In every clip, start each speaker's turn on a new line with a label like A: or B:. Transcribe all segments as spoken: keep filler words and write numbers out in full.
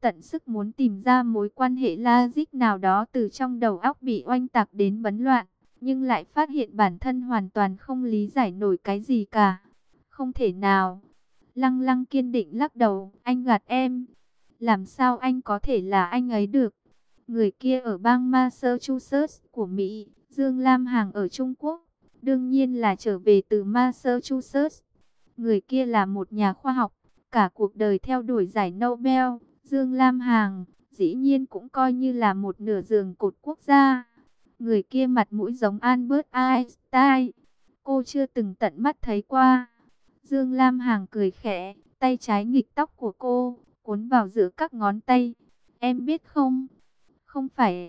A: tận sức muốn tìm ra mối quan hệ logic nào đó từ trong đầu óc bị oanh tạc đến bấn loạn, nhưng lại phát hiện bản thân hoàn toàn không lý giải nổi cái gì cả. Không thể nào. Lăng Lăng kiên định lắc đầu, anh gạt em. Làm sao anh có thể là anh ấy được? Người kia ở bang Massachusetts của Mỹ, Dương Lam Hằng ở Trung Quốc, đương nhiên là trở về từ Massachusetts. Người kia là một nhà khoa học, cả cuộc đời theo đuổi giải Nobel. Dương Lam Hằng dĩ nhiên cũng coi như là một nửa giường cột quốc gia. Người kia mặt mũi giống Albert Einstein, cô chưa từng tận mắt thấy qua. Dương Lam Hằng cười khẽ, tay trái nghịch tóc của cô, cuốn vào giữa các ngón tay. Em biết không, không phải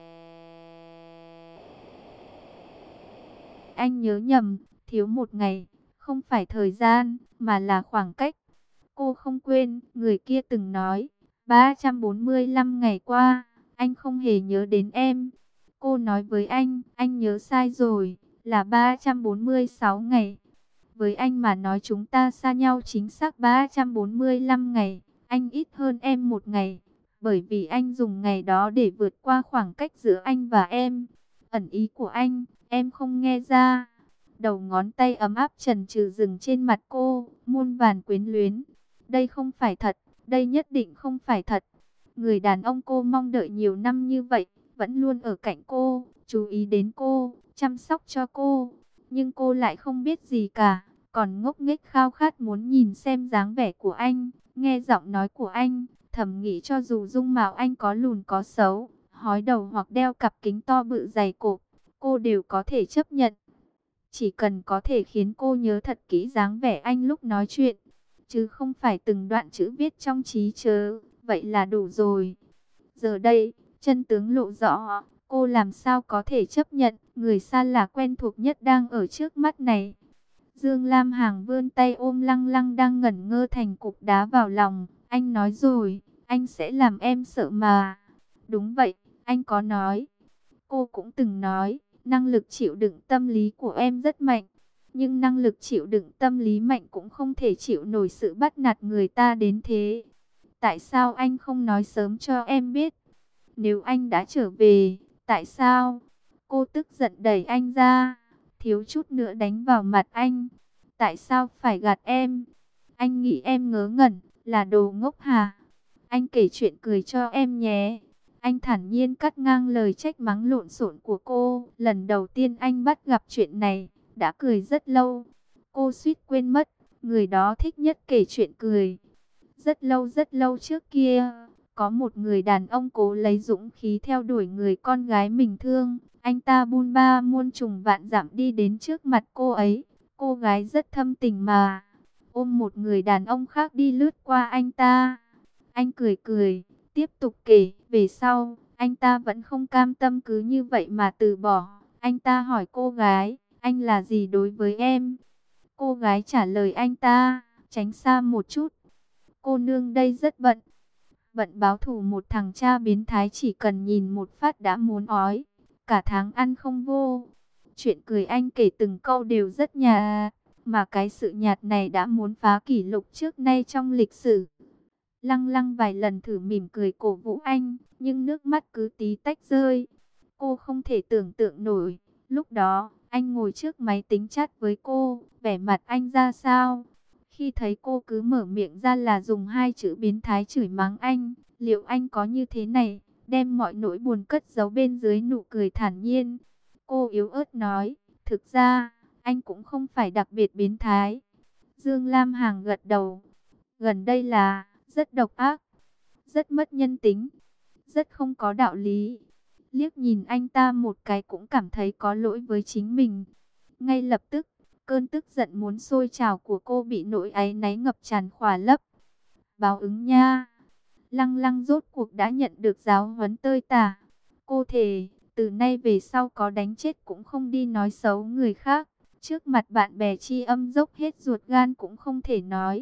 A: anh nhớ nhầm, thiếu một ngày, không phải thời gian, mà là khoảng cách. Cô không quên, người kia từng nói, ba trăm bốn mươi lăm ngày qua, anh không hề nhớ đến em. Cô nói với anh, anh nhớ sai rồi, là ba trăm bốn mươi sáu ngày. Với anh mà nói chúng ta xa nhau chính xác ba trăm bốn mươi lăm ngày, anh ít hơn em một ngày. Bởi vì anh dùng ngày đó để vượt qua khoảng cách giữa anh và em. Ẩn ý của anh, em không nghe ra. Đầu ngón tay ấm áp trần trừ dừng trên mặt cô, muôn vàn quyến luyến. Đây không phải thật, đây nhất định không phải thật. Người đàn ông cô mong đợi nhiều năm như vậy, vẫn luôn ở cạnh cô, chú ý đến cô, chăm sóc cho cô. Nhưng cô lại không biết gì cả, còn ngốc nghếch khao khát muốn nhìn xem dáng vẻ của anh, nghe giọng nói của anh, thầm nghĩ cho dù dung mạo anh có lùn có xấu, hói đầu hoặc đeo cặp kính to bự dày cộp, cô đều có thể chấp nhận. Chỉ cần có thể khiến cô nhớ thật kỹ dáng vẻ anh lúc nói chuyện, chứ không phải từng đoạn chữ viết trong trí nhớ, vậy là đủ rồi. Giờ đây, chân tướng lộ rõ, cô làm sao có thể chấp nhận người xa lạ quen thuộc nhất đang ở trước mắt này. Dương Lam Hằng vươn tay ôm Lăng Lăng đang ngẩn ngơ thành cục đá vào lòng. Anh nói rồi, anh sẽ làm em sợ mà. Đúng vậy, anh có nói. Cô cũng từng nói, năng lực chịu đựng tâm lý của em rất mạnh. Nhưng năng lực chịu đựng tâm lý mạnh cũng không thể chịu nổi sự bắt nạt người ta đến thế. Tại sao anh không nói sớm cho em biết? Nếu anh đã trở về, tại sao? Cô tức giận đẩy anh ra, thiếu chút nữa đánh vào mặt anh. Tại sao phải gạt em? Anh nghĩ em ngớ ngẩn, là đồ ngốc hả? Anh kể chuyện cười cho em nhé. Anh thản nhiên cắt ngang lời trách mắng lộn xộn của cô. Lần đầu tiên anh bắt gặp chuyện này, đã cười rất lâu. Cô suýt quên mất, người đó thích nhất kể chuyện cười. Rất lâu rất lâu trước kia, có một người đàn ông cố lấy dũng khí theo đuổi người con gái mình thương. Anh ta buôn ba muôn trùng vạn dặm đi đến trước mặt cô ấy. Cô gái rất thâm tình mà ôm một người đàn ông khác đi lướt qua anh ta. Anh cười cười, tiếp tục kể. Về sau, anh ta vẫn không cam tâm cứ như vậy mà từ bỏ. Anh ta hỏi cô gái, anh là gì đối với em? Cô gái trả lời anh ta, tránh xa một chút. Cô nương đây rất bận. Bận báo thù một thằng cha biến thái chỉ cần nhìn một phát đã muốn ói. Cả tháng ăn không vô. Chuyện cười anh kể từng câu đều rất nhạt, mà cái sự nhạt này đã muốn phá kỷ lục trước nay trong lịch sử. Lăng Lăng vài lần thử mỉm cười cổ vũ anh, nhưng nước mắt cứ tí tách rơi. Cô không thể tưởng tượng nổi, lúc đó, anh ngồi trước máy tính chat với cô, vẻ mặt anh ra sao? Khi thấy cô cứ mở miệng ra là dùng hai chữ biến thái chửi mắng anh, liệu anh có như thế này, đem mọi nỗi buồn cất giấu bên dưới nụ cười thản nhiên? Cô yếu ớt nói, thực ra, anh cũng không phải đặc biệt biến thái. Dương Lam Hằng gật đầu, gần đây là rất độc ác, rất mất nhân tính, rất không có đạo lý. Liếc nhìn anh ta một cái cũng cảm thấy có lỗi với chính mình. Ngay lập tức, cơn tức giận muốn sôi trào của cô bị nỗi áy náy ngập tràn khỏa lấp. Báo ứng nha. Lăng Lăng rốt cuộc đã nhận được giáo huấn tơi tả. Cô thề, từ nay về sau có đánh chết cũng không đi nói xấu người khác. Trước mặt bạn bè tri âm dốc hết ruột gan cũng không thể nói.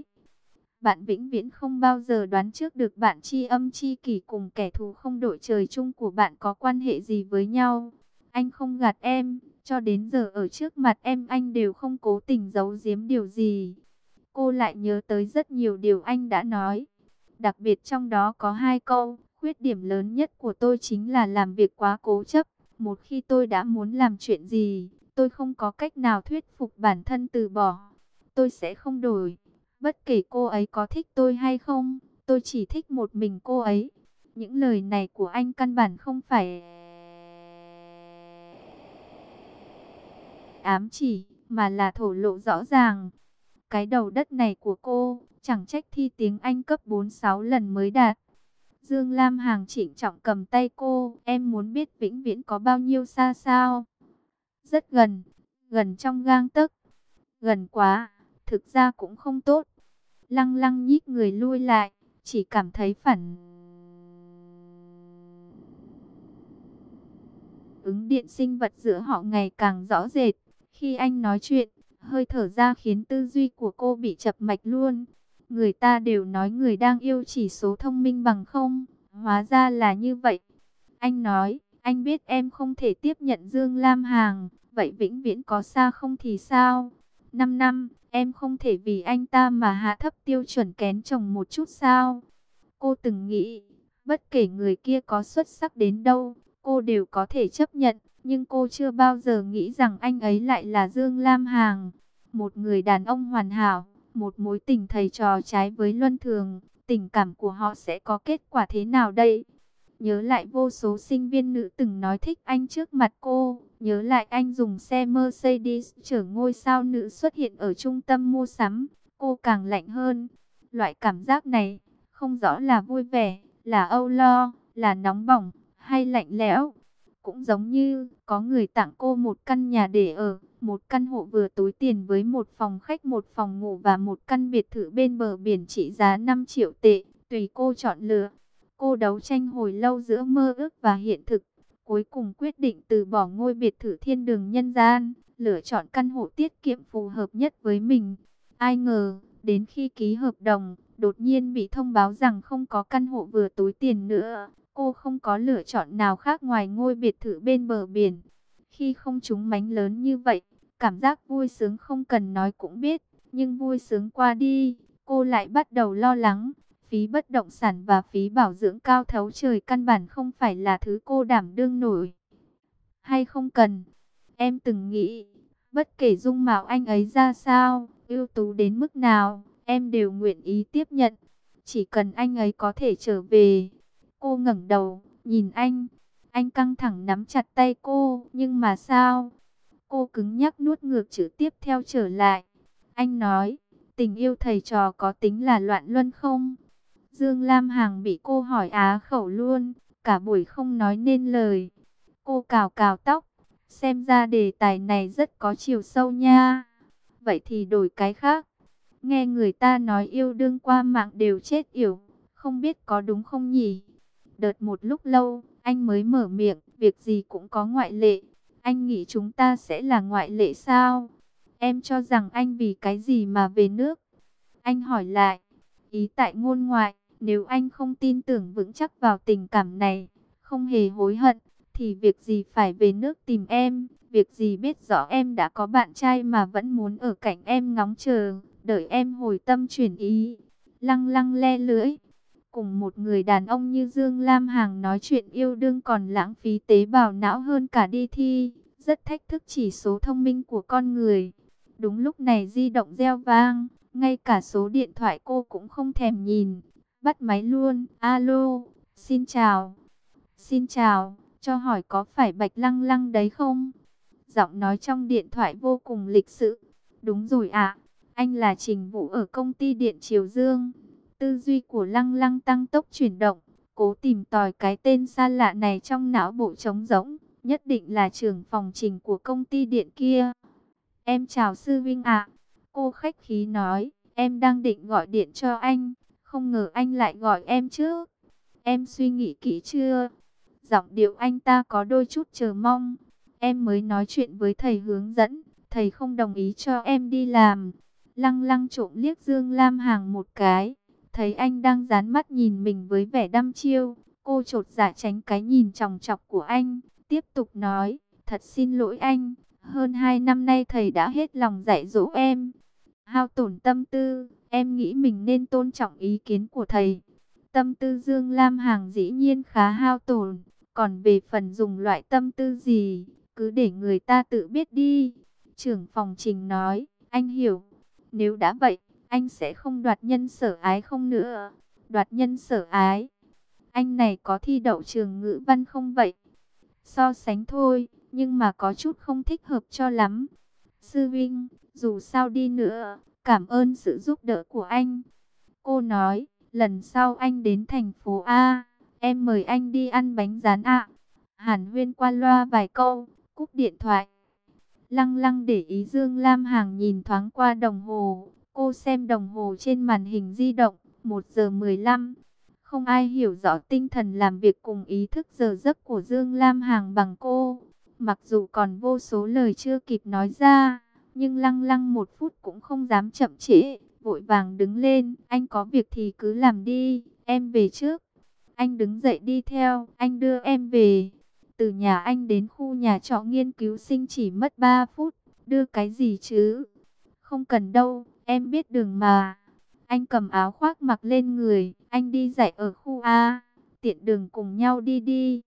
A: Bạn vĩnh viễn không bao giờ đoán trước được bạn tri âm tri kỷ cùng kẻ thù không đội trời chung của bạn có quan hệ gì với nhau. Anh không gạt em, cho đến giờ ở trước mặt em anh đều không cố tình giấu giếm điều gì. Cô lại nhớ tới rất nhiều điều anh đã nói. Đặc biệt trong đó có hai câu, khuyết điểm lớn nhất của tôi chính là làm việc quá cố chấp. Một khi tôi đã muốn làm chuyện gì, tôi không có cách nào thuyết phục bản thân từ bỏ. Tôi sẽ không đổi. Bất kể cô ấy có thích tôi hay không, tôi chỉ thích một mình cô ấy. Những lời này của anh căn bản không phải ám chỉ, mà là thổ lộ rõ ràng. Cái đầu đất này của cô, chẳng trách thi tiếng Anh cấp bốn sáu lần mới đạt. Dương Lam Hằng trịnh trọng cầm tay cô, em muốn biết vĩnh viễn có bao nhiêu xa sao? Rất gần, gần trong gang tấc. Gần quá, thực ra cũng không tốt. Lăng lăng nhích người lui lại, chỉ cảm thấy phản ứng điện sinh vật giữa họ ngày càng rõ rệt. Khi anh nói chuyện, hơi thở ra khiến tư duy của cô bị chập mạch luôn. Người ta đều nói người đang yêu chỉ số thông minh bằng không, hóa ra là như vậy. Anh nói, anh biết em không thể tiếp nhận Dương Lam Hằng, vậy vĩnh viễn có xa không thì sao? Năm năm, em không thể vì anh ta mà hạ thấp tiêu chuẩn kén chồng một chút sao? Cô từng nghĩ, bất kể người kia có xuất sắc đến đâu, cô đều có thể chấp nhận, nhưng cô chưa bao giờ nghĩ rằng anh ấy lại là Dương Lam Hằng. Một người đàn ông hoàn hảo, một mối tình thầy trò trái với luân thường, tình cảm của họ sẽ có kết quả thế nào đây? Nhớ lại vô số sinh viên nữ từng nói thích anh trước mặt cô, nhớ lại anh dùng xe Mercedes chở ngôi sao nữ xuất hiện ở trung tâm mua sắm, cô càng lạnh hơn. Loại cảm giác này, không rõ là vui vẻ, là âu lo, là nóng bỏng, hay lạnh lẽo. Cũng giống như có người tặng cô một căn nhà để ở, một căn hộ vừa túi tiền với một phòng khách, một phòng ngủ và một căn biệt thự bên bờ biển trị giá năm triệu tệ, tùy cô chọn lựa. Cô đấu tranh hồi lâu giữa mơ ước và hiện thực, cuối cùng quyết định từ bỏ ngôi biệt thự thiên đường nhân gian, lựa chọn căn hộ tiết kiệm phù hợp nhất với mình. Ai ngờ, đến khi ký hợp đồng, đột nhiên bị thông báo rằng không có căn hộ vừa túi tiền nữa. Cô không có lựa chọn nào khác ngoài ngôi biệt thự bên bờ biển. Khi không trúng mánh lớn như vậy, cảm giác vui sướng không cần nói cũng biết. Nhưng vui sướng qua đi, cô lại bắt đầu lo lắng. Phí bất động sản và phí bảo dưỡng cao thấu trời căn bản không phải là thứ cô đảm đương nổi. Hay không cần. Em từng nghĩ, bất kể dung mạo anh ấy ra sao, ưu tú đến mức nào, em đều nguyện ý tiếp nhận. Chỉ cần anh ấy có thể trở về. Cô ngẩng đầu, nhìn anh. Anh căng thẳng nắm chặt tay cô, nhưng mà sao? Cô cứng nhắc nuốt ngược chữ tiếp theo trở lại. Anh nói, tình yêu thầy trò có tính là loạn luân không? Dương Lam Hằng bị cô hỏi á khẩu luôn, cả buổi không nói nên lời. Cô cào cào tóc, xem ra đề tài này rất có chiều sâu nha. Vậy thì đổi cái khác. Nghe người ta nói yêu đương qua mạng đều chết yểu, không biết có đúng không nhỉ? Đợt một lúc lâu, anh mới mở miệng, việc gì cũng có ngoại lệ. Anh nghĩ chúng ta sẽ là ngoại lệ sao? Em cho rằng anh vì cái gì mà về nước? Anh hỏi lại, ý tại ngôn ngoại, nếu anh không tin tưởng vững chắc vào tình cảm này, không hề hối hận, thì việc gì phải về nước tìm em? Việc gì biết rõ em đã có bạn trai mà vẫn muốn ở cạnh em ngóng chờ, đợi em hồi tâm chuyển ý? Lăng lăng le lưỡi. Cùng một người đàn ông như Dương Lam Hằng nói chuyện yêu đương còn lãng phí tế bào não hơn cả đi thi, rất thách thức chỉ số thông minh của con người. Đúng lúc này di động reo vang, ngay cả số điện thoại cô cũng không thèm nhìn, bắt máy luôn. Alo, xin chào. Xin chào, cho hỏi có phải Bạch Lăng Lăng đấy không? Giọng nói trong điện thoại vô cùng lịch sự. Đúng rồi ạ, anh là Trình Vũ ở công ty điện Triều Dương. Tư duy của Lăng Lăng tăng tốc chuyển động, cố tìm tòi cái tên xa lạ này trong não bộ trống rỗng, nhất định là trưởng phòng Trình của công ty điện kia. Em chào sư vinh ạ. Cô khách khí nói, em đang định gọi điện cho anh, không ngờ anh lại gọi em trước. Em suy nghĩ kỹ chưa? Giọng điệu anh ta có đôi chút chờ mong. Em mới nói chuyện với thầy hướng dẫn, thầy không đồng ý cho em đi làm. Lăng lăng trộm liếc Dương Lam Hằng một cái, thấy anh đang dán mắt nhìn mình với vẻ đăm chiêu. Cô chột dạ tránh cái nhìn chòng chọc của anh, tiếp tục nói, thật xin lỗi anh. Hơn hai năm nay thầy đã hết lòng dạy dỗ em, hao tổn tâm tư, em nghĩ mình nên tôn trọng ý kiến của thầy. Tâm tư Dương Lam Hằng dĩ nhiên khá hao tổn. Còn về phần dùng loại tâm tư gì, cứ để người ta tự biết đi. Trưởng phòng Trình nói, anh hiểu. Nếu đã vậy, anh sẽ không đoạt nhân sở ái không nữa. Đoạt nhân sở ái. Anh này có thi đậu trường ngữ văn không vậy? So sánh thôi, nhưng mà có chút không thích hợp cho lắm. Sư Vinh, dù sao đi nữa, cảm ơn sự giúp đỡ của anh. Cô nói, lần sau anh đến thành phố A, em mời anh đi ăn bánh rán ạ. Hàn Huyên qua loa vài câu, cúp điện thoại. Lăng Lăng để ý Dương Lam Hằng nhìn thoáng qua đồng hồ. Cô xem đồng hồ trên màn hình di động, một giờ mười lăm. Không ai hiểu rõ tinh thần làm việc cùng ý thức giờ giấc của Dương Lam Hằng bằng cô. Mặc dù còn vô số lời chưa kịp nói ra, nhưng Lăng Lăng một phút cũng không dám chậm trễ, vội vàng đứng lên. Anh có việc thì cứ làm đi, em về trước. Anh đứng dậy đi theo, anh đưa em về. Từ nhà anh đến khu nhà trọ nghiên cứu sinh chỉ mất ba phút, đưa cái gì chứ? Không cần đâu, em biết đường mà. Anh cầm áo khoác mặc lên người, anh đi dạy ở khu A, tiện đường cùng nhau đi đi.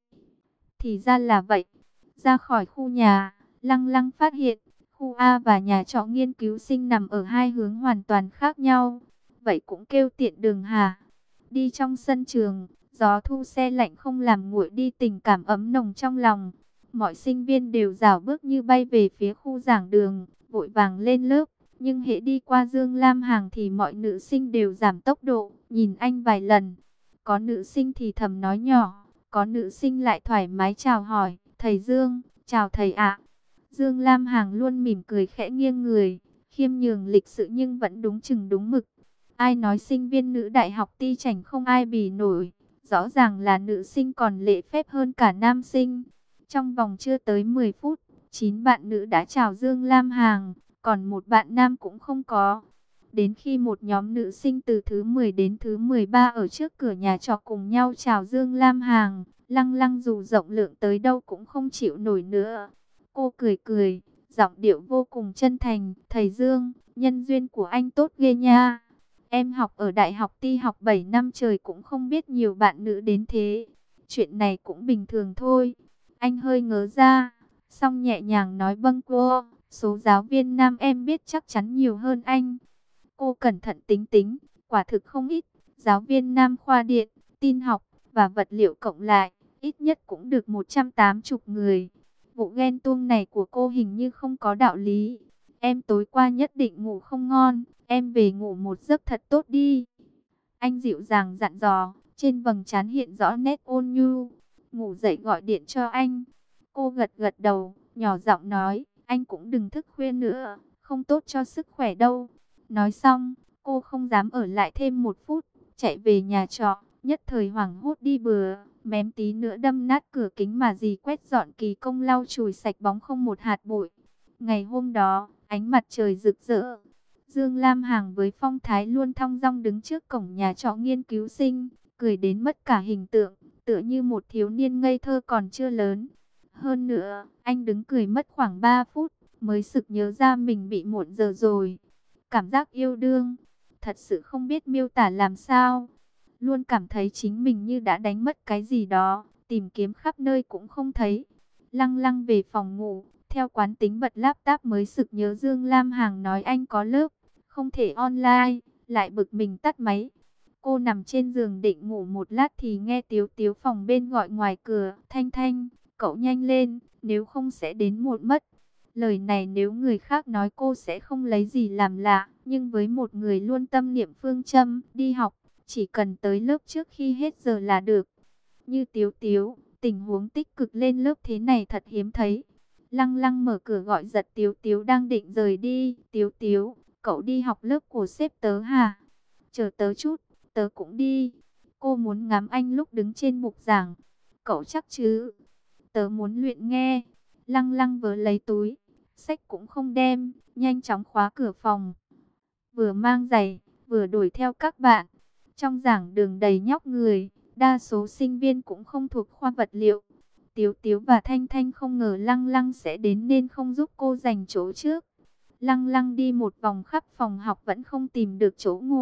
A: Thì ra là vậy. Ra khỏi khu nhà, Lăng Lăng phát hiện, khu A và nhà trọ nghiên cứu sinh nằm ở hai hướng hoàn toàn khác nhau. Vậy cũng kêu tiện đường hả? Đi trong sân trường, gió thu se lạnh không làm nguội đi tình cảm ấm nồng trong lòng. Mọi sinh viên đều rảo bước như bay về phía khu giảng đường, vội vàng lên lớp. Nhưng hễ đi qua Dương Lam Hằng thì mọi nữ sinh đều giảm tốc độ, nhìn anh vài lần. Có nữ sinh thì thầm nói nhỏ, có nữ sinh lại thoải mái chào hỏi, thầy Dương, chào thầy ạ. Dương Lam Hằng luôn mỉm cười khẽ nghiêng người, khiêm nhường lịch sự nhưng vẫn đúng chừng đúng mực. Ai nói sinh viên nữ đại học Ti Chảnh không ai bì nổi, rõ ràng là nữ sinh còn lễ phép hơn cả nam sinh. Trong vòng chưa tới mười phút, chín bạn nữ đã chào Dương Lam Hằng, còn một bạn nam cũng không có. Đến khi một nhóm nữ sinh từ thứ mười đến thứ mười ba ở trước cửa nhà trọ cùng nhau chào Dương Lam Hằng, Lăng Lăng dù rộng lượng tới đâu cũng không chịu nổi nữa. Cô cười cười, giọng điệu vô cùng chân thành, thầy Dương, nhân duyên của anh tốt ghê nha. Em học ở đại học Ti học bảy năm trời cũng không biết nhiều bạn nữ đến thế. Chuyện này cũng bình thường thôi. Anh hơi ngớ ra, xong nhẹ nhàng nói vâng cô. Số giáo viên nam em biết chắc chắn nhiều hơn anh. Cô cẩn thận tính tính, quả thực không ít. Giáo viên nam khoa điện, tin học và vật liệu cộng lại, ít nhất cũng được một trăm tám mươi người. Vụ ghen tuông này của cô hình như không có đạo lý. Em tối qua nhất định ngủ không ngon, em về ngủ một giấc thật tốt đi. Anh dịu dàng dặn dò, trên vầng trán hiện rõ nét ôn nhu. Ngủ dậy gọi điện cho anh. Cô gật gật đầu, nhỏ giọng nói, anh cũng đừng thức khuya nữa, không tốt cho sức khỏe đâu. Nói xong, cô không dám ở lại thêm một phút, chạy về nhà trọ, nhất thời hoảng hốt đi bừa, mém tí nữa đâm nát cửa kính mà dì quét dọn kỳ công lau chùi sạch bóng không một hạt bụi. Ngày hôm đó, ánh mặt trời rực rỡ. Dương Lam Hằng với phong thái luôn thong dong đứng trước cổng nhà trọ nghiên cứu sinh, cười đến mất cả hình tượng, tựa như một thiếu niên ngây thơ còn chưa lớn. Hơn nữa, anh đứng cười mất khoảng ba phút, mới sực nhớ ra mình bị muộn giờ rồi. Cảm giác yêu đương, thật sự không biết miêu tả làm sao. Luôn cảm thấy chính mình như đã đánh mất cái gì đó, tìm kiếm khắp nơi cũng không thấy. Lăng Lăng về phòng ngủ, theo quán tính bật laptop mới sực nhớ Dương Lam Hằng nói anh có lớp, không thể online, lại bực mình tắt máy. Cô nằm trên giường định ngủ một lát thì nghe Tiếu Tiếu phòng bên gọi ngoài cửa, Thanh Thanh, cậu nhanh lên, nếu không sẽ đến muộn mất. Lời này nếu người khác nói cô sẽ không lấy gì làm lạ, nhưng với một người luôn tâm niệm phương châm, đi học, chỉ cần tới lớp trước khi hết giờ là được. Như Tiếu Tiếu, tình huống tích cực lên lớp thế này thật hiếm thấy. Lăng Lăng mở cửa gọi giật Tiếu Tiếu đang định rời đi. Tiếu Tiếu, cậu đi học lớp của sếp tớ hả? Chờ tớ chút, tớ cũng đi. Cô muốn ngắm anh lúc đứng trên bục giảng. Cậu chắc chứ? Tớ muốn luyện nghe. Lăng Lăng vớ lấy túi, sách cũng không đem, nhanh chóng khóa cửa phòng. Vừa mang giày, vừa đuổi theo các bạn. Trong giảng đường đầy nhóc người, đa số sinh viên cũng không thuộc khoa vật liệu. Tiếu Tiếu và Thanh Thanh không ngờ Lăng Lăng sẽ đến nên không giúp cô giành chỗ trước. Lăng Lăng đi một vòng khắp phòng học vẫn không tìm được chỗ ngồi.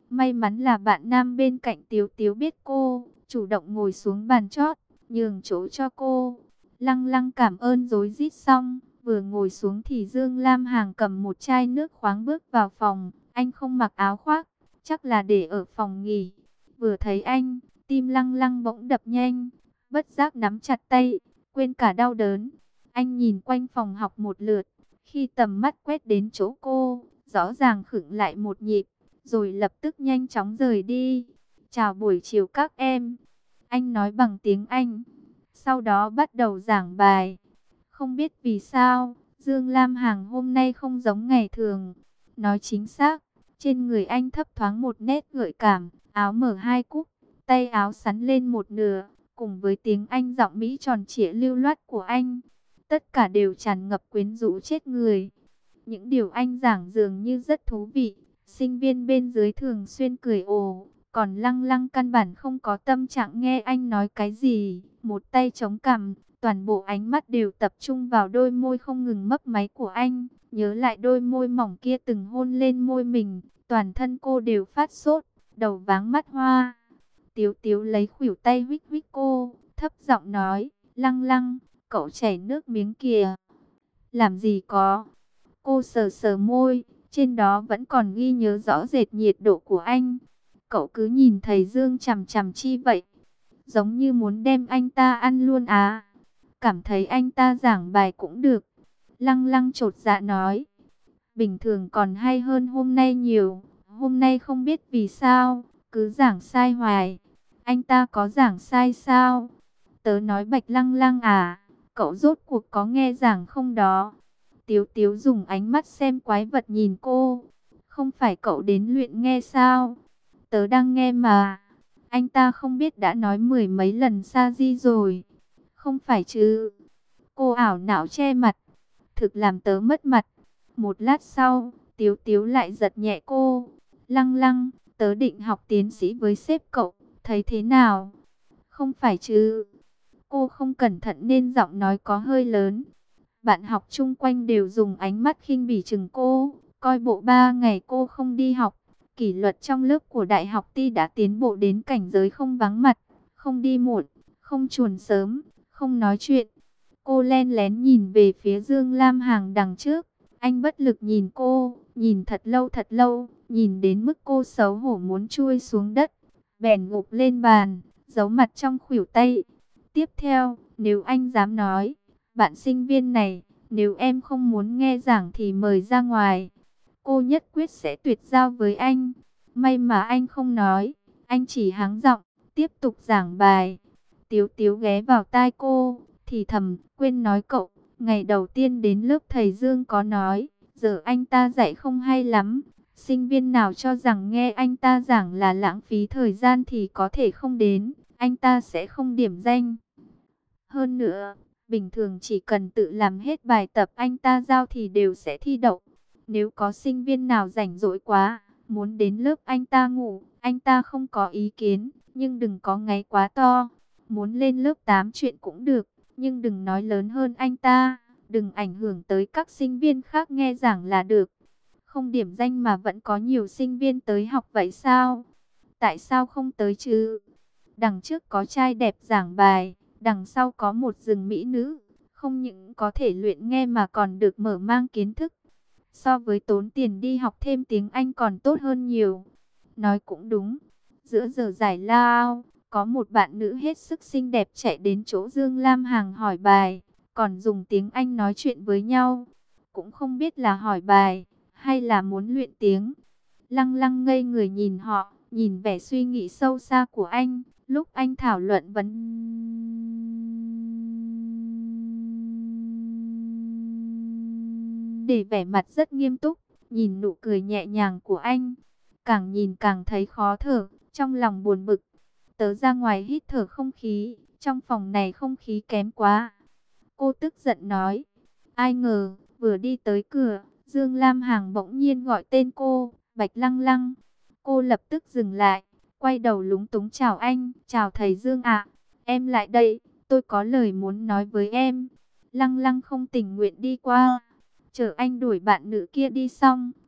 A: May mắn là bạn nam bên cạnh Tiếu Tiếu biết cô, chủ động ngồi xuống bàn chót, nhường chỗ cho cô. Lăng Lăng cảm ơn rối rít xong, vừa ngồi xuống thì Dương Lam Hằng cầm một chai nước khoáng bước vào phòng. Anh không mặc áo khoác, chắc là để ở phòng nghỉ. Vừa thấy anh, tim Lăng Lăng bỗng đập nhanh, bất giác nắm chặt tay, quên cả đau đớn. Anh nhìn quanh phòng học một lượt, khi tầm mắt quét đến chỗ cô, rõ ràng khựng lại một nhịp, rồi lập tức nhanh chóng rời đi. Chào buổi chiều các em, anh nói bằng tiếng Anh, sau đó bắt đầu giảng bài. Không biết vì sao, Dương Lam Hằng hôm nay không giống ngày thường. Nói chính xác, trên người anh thấp thoáng một nét gợi cảm, áo mở hai cúc, tay áo sắn lên một nửa, cùng với tiếng Anh giọng Mỹ tròn trịa lưu loát của anh. Tất cả đều tràn ngập quyến rũ chết người. Những điều anh giảng dường như rất thú vị. Sinh viên bên dưới thường xuyên cười ồ, còn Lăng Lăng căn bản không có tâm trạng nghe anh nói cái gì. Một tay chống cằm, toàn bộ ánh mắt đều tập trung vào đôi môi không ngừng mấp máy của anh. Nhớ lại đôi môi mỏng kia từng hôn lên môi mình, toàn thân cô đều phát sốt, đầu váng mắt hoa. Tiếu Tiếu lấy khuỷu tay huých huých cô, thấp giọng nói, Lăng Lăng, cậu chảy nước miếng kìa. Làm gì có. Cô sờ sờ môi, trên đó vẫn còn ghi nhớ rõ rệt nhiệt độ của anh. Cậu cứ nhìn thầy Dương chằm chằm chi vậy? Giống như muốn đem anh ta ăn luôn à? Cảm thấy anh ta giảng bài cũng được. Lăng Lăng chột dạ nói. Bình thường còn hay hơn hôm nay nhiều. Hôm nay không biết vì sao, cứ giảng sai hoài. Anh ta có giảng sai sao? Tớ nói Bạch Lăng Lăng à, cậu rốt cuộc có nghe giảng không đó? Tiếu Tiếu dùng ánh mắt xem quái vật nhìn cô. Không phải cậu đến luyện nghe sao? Tớ đang nghe mà. Anh ta không biết đã nói mười mấy lần sa di rồi. Không phải chứ? Cô ảo não che mặt. Thực làm tớ mất mặt. Một lát sau, Tiếu Tiếu lại giật nhẹ cô. Lăng Lăng, tớ định học tiến sĩ với sếp cậu. Thấy thế nào? Không phải chứ? Cô không cẩn thận nên giọng nói có hơi lớn. Bạn học chung quanh đều dùng ánh mắt khinh bỉ chừng cô. Coi bộ ba ngày cô không đi học. Kỷ luật trong lớp của Đại học Ti đã tiến bộ đến cảnh giới không vắng mặt, không đi muộn, không chuồn sớm, không nói chuyện. Cô len lén nhìn về phía Dương Lam Hằng đằng trước. Anh bất lực nhìn cô, nhìn thật lâu thật lâu, nhìn đến mức cô xấu hổ muốn chui xuống đất. Bèn gục lên bàn, giấu mặt trong khuỷu tay. Tiếp theo, nếu anh dám nói, bạn sinh viên này, nếu em không muốn nghe giảng thì mời ra ngoài. Cô nhất quyết sẽ tuyệt giao với anh. May mà anh không nói, anh chỉ hắng giọng, tiếp tục giảng bài. Tiếu Tiếu ghé vào tai cô, thì thầm, quên nói cậu, ngày đầu tiên đến lớp thầy Dương có nói, giờ anh ta dạy không hay lắm. Sinh viên nào cho rằng nghe anh ta giảng là lãng phí thời gian thì có thể không đến, anh ta sẽ không điểm danh. Hơn nữa, bình thường chỉ cần tự làm hết bài tập anh ta giao thì đều sẽ thi đậu. Nếu có sinh viên nào rảnh rỗi quá, muốn đến lớp anh ta ngủ, anh ta không có ý kiến, nhưng đừng có ngáy quá to. Muốn lên lớp tám chuyện cũng được, nhưng đừng nói lớn hơn anh ta, đừng ảnh hưởng tới các sinh viên khác nghe giảng là được. Không điểm danh mà vẫn có nhiều sinh viên tới học vậy sao? Tại sao không tới chứ? Đằng trước có trai đẹp giảng bài, đằng sau có một rừng mỹ nữ, không những có thể luyện nghe mà còn được mở mang kiến thức. So với tốn tiền đi học thêm tiếng Anh còn tốt hơn nhiều. Nói cũng đúng. Giữa giờ giải lao, có một bạn nữ hết sức xinh đẹp chạy đến chỗ Dương Lam Hằng hỏi bài, còn dùng tiếng Anh nói chuyện với nhau. Cũng không biết là hỏi bài, hay là muốn luyện tiếng. Lăng Lăng ngây người nhìn họ, nhìn vẻ suy nghĩ sâu xa của anh, lúc anh thảo luận vấn để vẻ mặt rất nghiêm túc, nhìn nụ cười nhẹ nhàng của anh. Càng nhìn càng thấy khó thở, trong lòng buồn bực. Tớ ra ngoài hít thở không khí, trong phòng này không khí kém quá. Cô tức giận nói. Ai ngờ, vừa đi tới cửa, Dương Lam Hằng bỗng nhiên gọi tên cô, Bạch Lăng Lăng. Cô lập tức dừng lại, quay đầu lúng túng chào anh, chào thầy Dương ạ. Em lại đây, tôi có lời muốn nói với em. Lăng Lăng không tình nguyện đi qua. Chờ anh đuổi bạn nữ kia đi xong,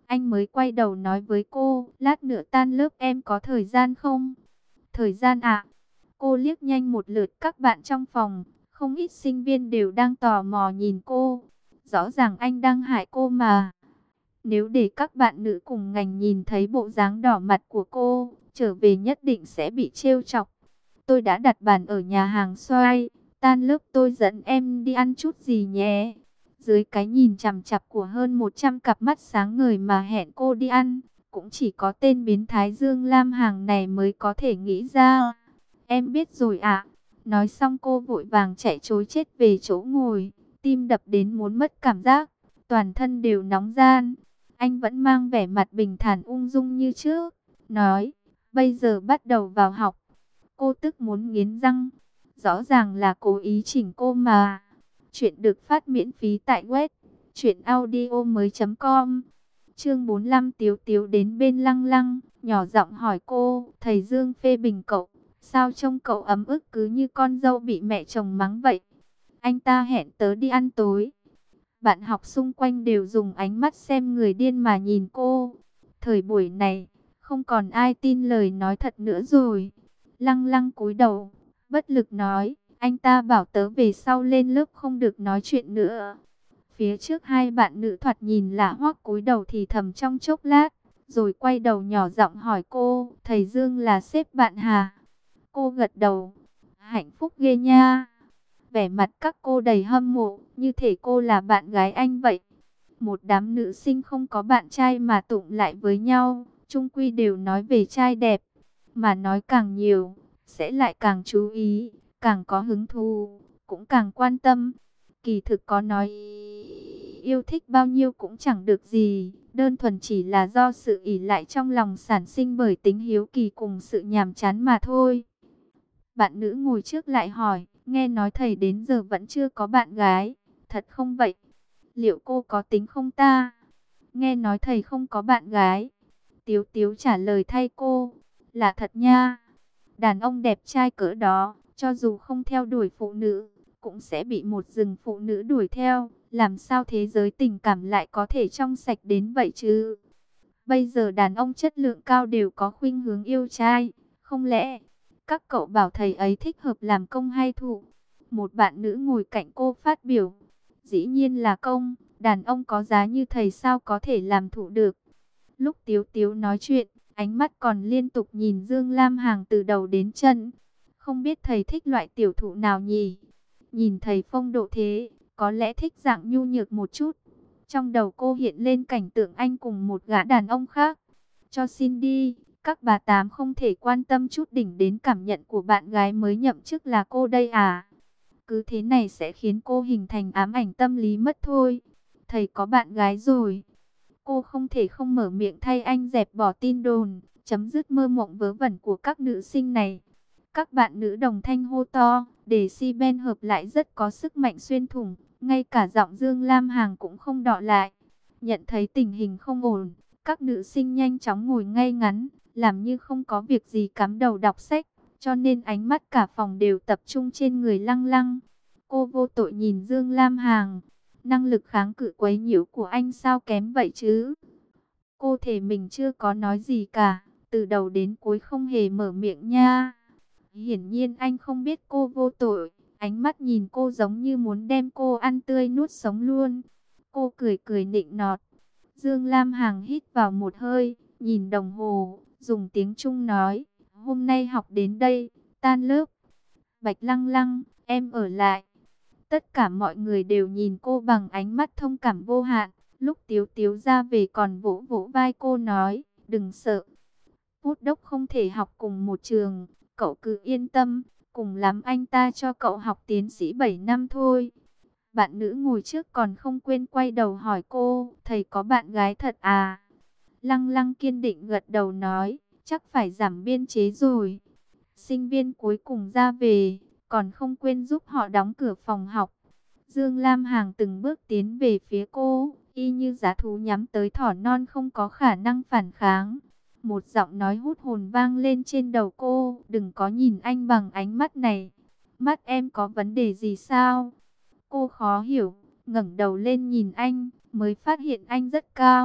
A: Anh mới quay đầu nói với cô, lát nữa tan lớp em có thời gian không? Thời gian ạ? Cô liếc nhanh một lượt các bạn trong phòng, không ít sinh viên đều đang tò mò nhìn cô. Rõ ràng anh đang hại cô mà. Nếu để các bạn nữ cùng ngành nhìn thấy bộ dáng đỏ mặt của cô, trở về nhất định sẽ bị trêu chọc. Tôi đã đặt bàn ở nhà hàng xoay, tan lớp tôi dẫn em đi ăn chút gì nhé. Dưới cái nhìn chằm chằm của hơn một trăm cặp mắt sáng ngời mà hẹn cô đi ăn, cũng chỉ có tên biến thái Dương Lam Hằng này mới có thể nghĩ ra. Em biết rồi ạ. Nói xong cô vội vàng chạy trối chết về chỗ ngồi, tim đập đến muốn mất cảm giác, toàn thân đều nóng ran. Anh vẫn mang vẻ mặt bình thản ung dung như trước, nói, bây giờ bắt đầu vào học. Cô tức muốn nghiến răng, rõ ràng là cố ý chỉnh cô mà. Chuyện được phát miễn phí tại web truyện audio mới chấm com. Chương bốn mươi lăm Tiếu Tiếu đến bên Lăng Lăng, nhỏ giọng hỏi cô, thầy Dương phê bình cậu, sao trông cậu ấm ức cứ như con dâu bị mẹ chồng mắng vậy? Anh ta hẹn tớ đi ăn tối. Bạn học xung quanh đều dùng ánh mắt xem người điên mà nhìn cô. Thời buổi này, không còn ai tin lời nói thật nữa rồi. Lăng Lăng cúi đầu, bất lực nói, anh ta bảo tớ về sau lên lớp không được nói chuyện nữa. Phía trước hai bạn nữ thoạt nhìn lạ hoắc cúi đầu thì thầm trong chốc lát, rồi quay đầu nhỏ giọng hỏi cô, thầy Dương là sếp bạn hà? Cô gật đầu, hạnh phúc ghê nha. Vẻ mặt các cô đầy hâm mộ, như thể cô là bạn gái anh vậy. Một đám nữ sinh không có bạn trai mà tụng lại với nhau, chung quy đều nói về trai đẹp. Mà nói càng nhiều, sẽ lại càng chú ý, càng có hứng thú, cũng càng quan tâm. Kỳ thực có nói yêu thích bao nhiêu cũng chẳng được gì, đơn thuần chỉ là do sự ỷ lại trong lòng sản sinh bởi tính hiếu kỳ cùng sự nhàm chán mà thôi. Bạn nữ ngồi trước lại hỏi, nghe nói thầy đến giờ vẫn chưa có bạn gái, thật không vậy? Liệu cô có tính không ta? Nghe nói thầy không có bạn gái. Tiếu Tiếu trả lời thay cô, là thật nha. Đàn ông đẹp trai cỡ đó, cho dù không theo đuổi phụ nữ, cũng sẽ bị một rừng phụ nữ đuổi theo. Làm sao thế giới tình cảm lại có thể trong sạch đến vậy chứ? Bây giờ đàn ông chất lượng cao đều có khuynh hướng yêu trai. Không lẽ các cậu bảo thầy ấy thích hợp làm công hay thủ? Một bạn nữ ngồi cạnh cô phát biểu, dĩ nhiên là công. Đàn ông có giá như thầy sao có thể làm thủ được? Lúc Tiếu Tiếu nói chuyện, ánh mắt còn liên tục nhìn Dương Lam Hằng từ đầu đến chân. Không biết thầy thích loại tiểu thụ nào nhỉ? Nhìn thầy phong độ thế, có lẽ thích dạng nhu nhược một chút. Trong đầu cô hiện lên cảnh tượng anh cùng một gã đàn ông khác. Cho xin đi, các bà tám không thể quan tâm chút đỉnh đến cảm nhận của bạn gái mới nhậm chức là cô đây à? Cứ thế này sẽ khiến cô hình thành ám ảnh tâm lý mất thôi. Thầy có bạn gái rồi. Cô không thể không mở miệng thay anh dẹp bỏ tin đồn, chấm dứt mơ mộng vớ vẩn của các nữ sinh này. Các bạn nữ đồng thanh hô to, decibel hợp lại rất có sức mạnh xuyên thủng, ngay cả giọng Dương Lam Hằng cũng không đọ lại. Nhận thấy tình hình không ổn, các nữ sinh nhanh chóng ngồi ngay ngắn, làm như không có việc gì cắm đầu đọc sách, cho nên ánh mắt cả phòng đều tập trung trên người Lăng Lăng. Cô vô tội nhìn Dương Lam Hằng, năng lực kháng cự quấy nhiễu của anh sao kém vậy chứ? Cô thề mình chưa có nói gì cả, từ đầu đến cuối không hề mở miệng nha. Hiển nhiên anh không biết cô vô tội, ánh mắt nhìn cô giống như muốn đem cô ăn tươi nuốt sống luôn. Cô cười cười nịnh nọt. Dương Lam Hằng hít vào một hơi, nhìn đồng hồ, dùng tiếng Trung nói, hôm nay học đến đây, tan lớp. Bạch Lăng Lăng, em ở lại. Tất cả mọi người đều nhìn cô bằng ánh mắt thông cảm vô hạn. Lúc Tiếu Tiếu ra về còn vỗ vỗ vai cô nói, đừng sợ. Bút đốc không thể học cùng một trường, cậu cứ yên tâm, cùng lắm anh ta cho cậu học tiến sĩ bảy năm thôi. Bạn nữ ngồi trước còn không quên quay đầu hỏi cô, thầy có bạn gái thật à? Lăng Lăng kiên định gật đầu nói, chắc phải giảm biên chế rồi. Sinh viên cuối cùng ra về, còn không quên giúp họ đóng cửa phòng học. Dương Lam Hằng từng bước tiến về phía cô, y như dã thú nhắm tới thỏ non không có khả năng phản kháng. Một giọng nói hút hồn vang lên trên đầu cô, đừng có nhìn anh bằng ánh mắt này. Mắt em có vấn đề gì sao? Cô khó hiểu, ngẩng đầu lên nhìn anh, mới phát hiện anh rất cao,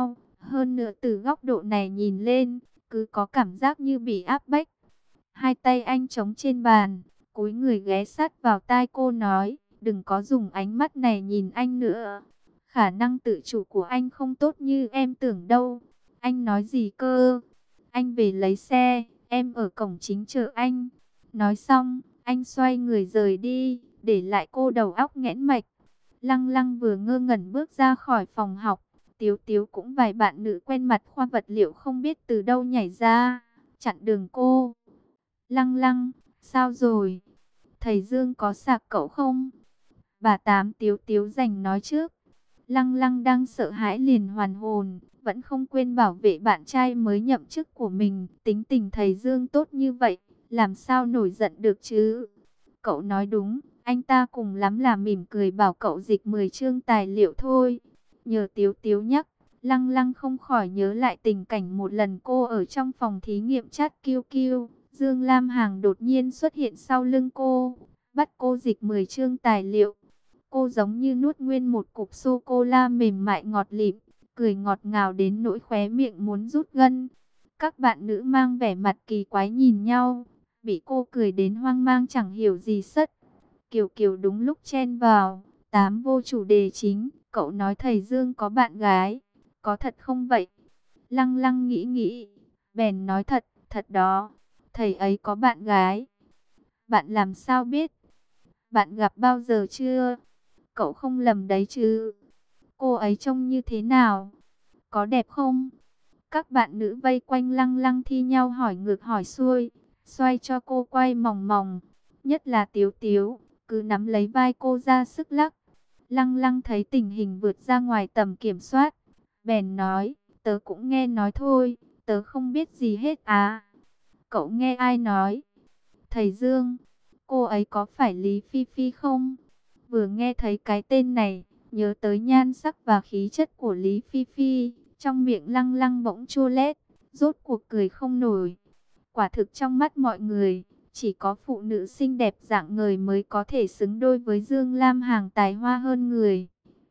A: Hơn nữa từ góc độ này nhìn lên, cứ có cảm giác như bị áp bách. Hai tay anh chống trên bàn, cúi người ghé sát vào tai cô nói, đừng có dùng ánh mắt này nhìn anh nữa. Khả năng tự chủ của anh không tốt như em tưởng đâu. Anh nói gì cơ? Anh về lấy xe, em ở cổng chính chờ anh. Nói xong, anh xoay người rời đi, để lại cô đầu óc nghẽn mạch. Lăng Lăng vừa ngơ ngẩn bước ra khỏi phòng học, Tiếu Tiếu cũng vài bạn nữ quen mặt khoa vật liệu không biết từ đâu nhảy ra, chặn đường cô. Lăng Lăng, sao rồi? Thầy Dương có sạc cậu không? Bà Tám Tiếu Tiếu giành nói trước. Lăng Lăng đang sợ hãi liền hoàn hồn, vẫn không quên bảo vệ bạn trai mới nhậm chức của mình. Tính tình thầy Dương tốt như vậy, làm sao nổi giận được chứ? Cậu nói đúng, anh ta cùng lắm là mỉm cười bảo cậu dịch mười chương tài liệu thôi. Nhờ Tiếu Tiếu nhắc, Lăng Lăng không khỏi nhớ lại tình cảnh một lần cô ở trong phòng thí nghiệm chat kiu kiu. Dương Lam Hằng đột nhiên xuất hiện sau lưng cô, bắt cô dịch mười chương tài liệu. Cô giống như nuốt nguyên một cục sô-cô-la mềm mại ngọt lịm, cười ngọt ngào đến nỗi khóe miệng muốn rút gân. Các bạn nữ mang vẻ mặt kỳ quái nhìn nhau, bị cô cười đến hoang mang chẳng hiểu gì sất. Kiều Kiều đúng lúc chen vào, tám vô chủ đề chính, cậu nói thầy Dương có bạn gái, có thật không vậy? Lăng Lăng nghĩ nghĩ, bèn nói thật, thật đó, thầy ấy có bạn gái. Bạn làm sao biết? Bạn gặp bao giờ chưa? Cậu không lầm đấy chứ? Cô ấy trông như thế nào? Có đẹp không? Các bạn nữ vây quanh Lăng Lăng thi nhau hỏi ngược hỏi xuôi, xoay cho cô quay mòng mòng. Nhất là Tiếu Tiếu, cứ nắm lấy vai cô ra sức lắc. Lăng Lăng thấy tình hình vượt ra ngoài tầm kiểm soát, bèn nói, tớ cũng nghe nói thôi, tớ không biết gì hết à. Cậu nghe ai nói? Thầy Dương, cô ấy có phải Lý Phi Phi không? Vừa nghe thấy cái tên này, nhớ tới nhan sắc và khí chất của Lý Phi Phi, trong miệng Lăng Lăng bỗng chua lét, rốt cuộc cười không nổi. Quả thực trong mắt mọi người, chỉ có phụ nữ xinh đẹp dạng người mới có thể xứng đôi với Dương Lam Hằng tài hoa hơn người.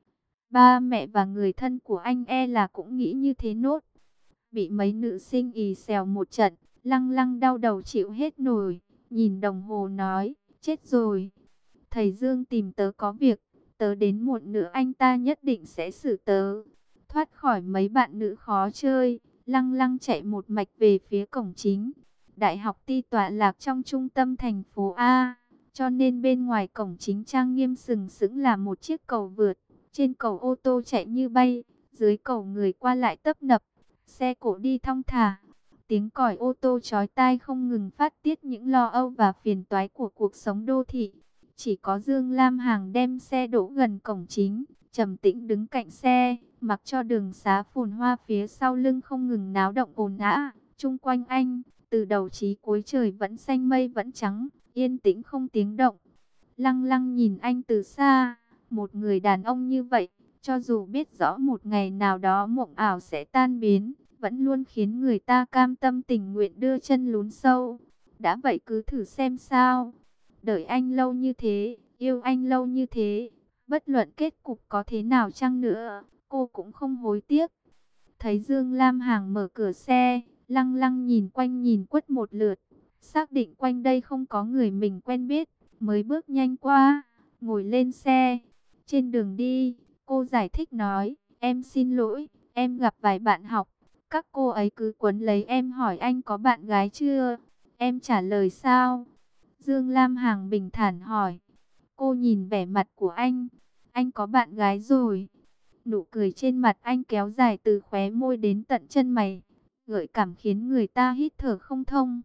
A: Ba mẹ và người thân của anh e là cũng nghĩ như thế nốt. Bị mấy nữ sinh ì xèo một trận, Lăng Lăng đau đầu chịu hết nổi, nhìn đồng hồ nói, chết rồi. Thầy Dương tìm tớ có việc, tớ đến muộn nữa anh ta nhất định sẽ xử tớ. Thoát khỏi mấy bạn nữ khó chơi, Lăng Lăng chạy một mạch về phía cổng chính. Đại học Ti tọa lạc trong trung tâm thành phố A, cho nên bên ngoài cổng chính trang nghiêm sừng sững là một chiếc cầu vượt. Trên cầu ô tô chạy như bay, dưới cầu người qua lại tấp nập, xe cộ đi thong thả. Tiếng còi ô tô chói tai không ngừng phát tiết những lo âu và phiền toái của cuộc sống đô thị. Chỉ có Dương Lam Hằng đem xe đỗ gần cổng chính, trầm tĩnh đứng cạnh xe, mặc cho đường xá phồn hoa phía sau lưng không ngừng náo động ồn ào. Chung quanh anh, từ đầu chí cuối trời vẫn xanh mây vẫn trắng, yên tĩnh không tiếng động. Lăng Lăng nhìn anh từ xa, một người đàn ông như vậy, cho dù biết rõ một ngày nào đó mộng ảo sẽ tan biến, vẫn luôn khiến người ta cam tâm tình nguyện đưa chân lún sâu. Đã vậy cứ thử xem sao. Đợi anh lâu như thế, yêu anh lâu như thế, bất luận kết cục có thế nào chăng nữa, cô cũng không hối tiếc. Thấy Dương Lam Hằng mở cửa xe, Lăng Lăng nhìn quanh nhìn quất một lượt, xác định quanh đây không có người mình quen biết, mới bước nhanh qua, ngồi lên xe. Trên đường đi, cô giải thích nói, em xin lỗi, em gặp vài bạn học, các cô ấy cứ quấn lấy em hỏi anh có bạn gái chưa, em trả lời sao? Dương Lam Hằng bình thản hỏi. Cô nhìn vẻ mặt của anh, anh có bạn gái rồi. Nụ cười trên mặt anh kéo dài từ khóe môi đến tận chân mày, gợi cảm khiến người ta hít thở không thông.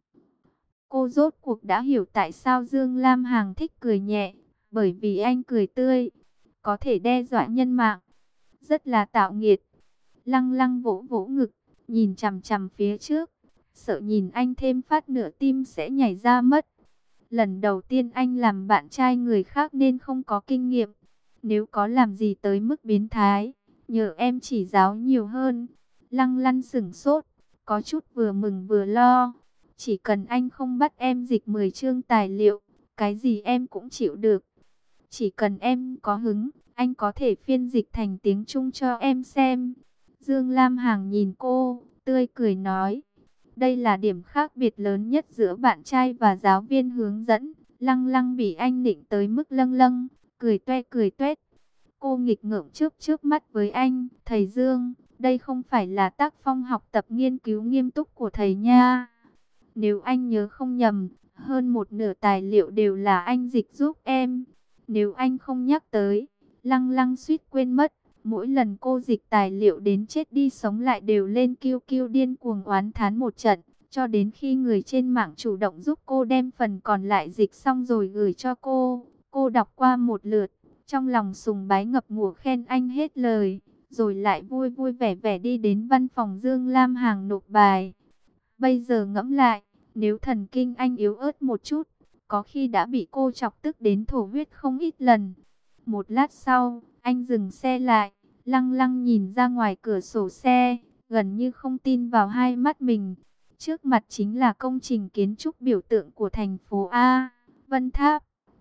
A: Cô rốt cuộc đã hiểu tại sao Dương Lam Hằng thích cười nhẹ, bởi vì anh cười tươi, có thể đe dọa nhân mạng, rất là tạo nghiệt. Lăng Lăng vỗ vỗ ngực, nhìn chằm chằm phía trước, sợ nhìn anh thêm phát nửa tim sẽ nhảy ra mất. Lần đầu tiên anh làm bạn trai người khác nên không có kinh nghiệm. Nếu có làm gì tới mức biến thái, nhờ em chỉ giáo nhiều hơn. Lăng Lăng sửng sốt, có chút vừa mừng vừa lo. Chỉ cần anh không bắt em dịch mười chương tài liệu, cái gì em cũng chịu được. Chỉ cần em có hứng, anh có thể phiên dịch thành tiếng Trung cho em xem. Dương Lam Hằng nhìn cô, tươi cười nói. Đây là điểm khác biệt lớn nhất giữa bạn trai và giáo viên hướng dẫn. Lăng Lăng bị anh nịnh tới mức lâng lâng, cười toe cười toét. Cô nghịch ngợm trước trước mắt với anh. Thầy Dương, đây không phải là tác phong học tập nghiên cứu nghiêm túc của thầy nha. Nếu anh nhớ không nhầm, hơn một nửa tài liệu đều là anh dịch giúp em. Nếu anh không nhắc tới, Lăng Lăng suýt quên mất. Mỗi lần cô dịch tài liệu đến chết đi sống lại đều lên kiêu kiêu điên cuồng oán thán một trận. Cho đến khi người trên mạng chủ động giúp cô đem phần còn lại dịch xong rồi gửi cho cô. Cô đọc qua một lượt, trong lòng sùng bái ngập ngụa khen anh hết lời. Rồi lại vui vui vẻ vẻ đi đến văn phòng Dương Lam Hằng nộp bài. Bây giờ ngẫm lại, nếu thần kinh anh yếu ớt một chút, có khi đã bị cô chọc tức đến thổ huyết không ít lần. Một lát sau, anh dừng xe lại, Lăng Lăng nhìn ra ngoài cửa sổ xe, gần như không tin vào hai mắt mình. Trước mặt chính là công trình kiến trúc biểu tượng của thành phố A, Vân Tháp.